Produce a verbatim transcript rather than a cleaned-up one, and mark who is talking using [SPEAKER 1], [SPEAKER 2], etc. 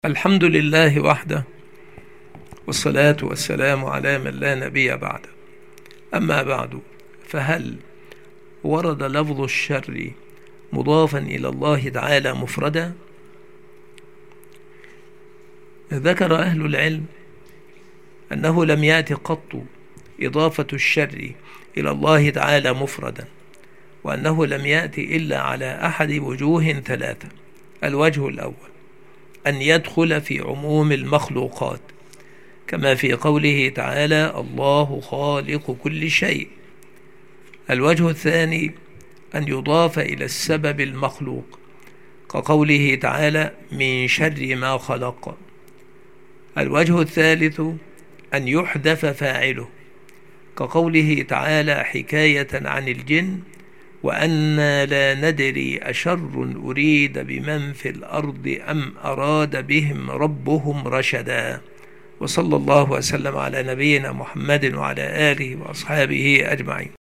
[SPEAKER 1] الحمد لله وحده، والصلاة والسلام على من لا نبي بعده. أما بعد، فهل ورد لفظ الشر مضافا إلى الله تعالى مفردا؟ ذكر أهل العلم أنه لم يأت قط إضافة الشر إلى الله تعالى مفردا، وأنه لم يأت إلا على أحد وجوه ثلاثة. الوجه الأول أن يدخل في عموم المخلوقات، كما في قوله تعالى: الله خالق كل شيء. الوجه الثاني أن يضاف إلى السبب المخلوق، كقوله تعالى: من شر ما خلق. الوجه الثالث أن يحذف فاعله، كقوله تعالى حكاية عن الجن: وأنا لا ندري أشر أريد بمن في الأرض أم أراد بهم ربهم رشدا. وصلى الله وسلم على نبينا محمد وعلى آله وأصحابه أجمعين.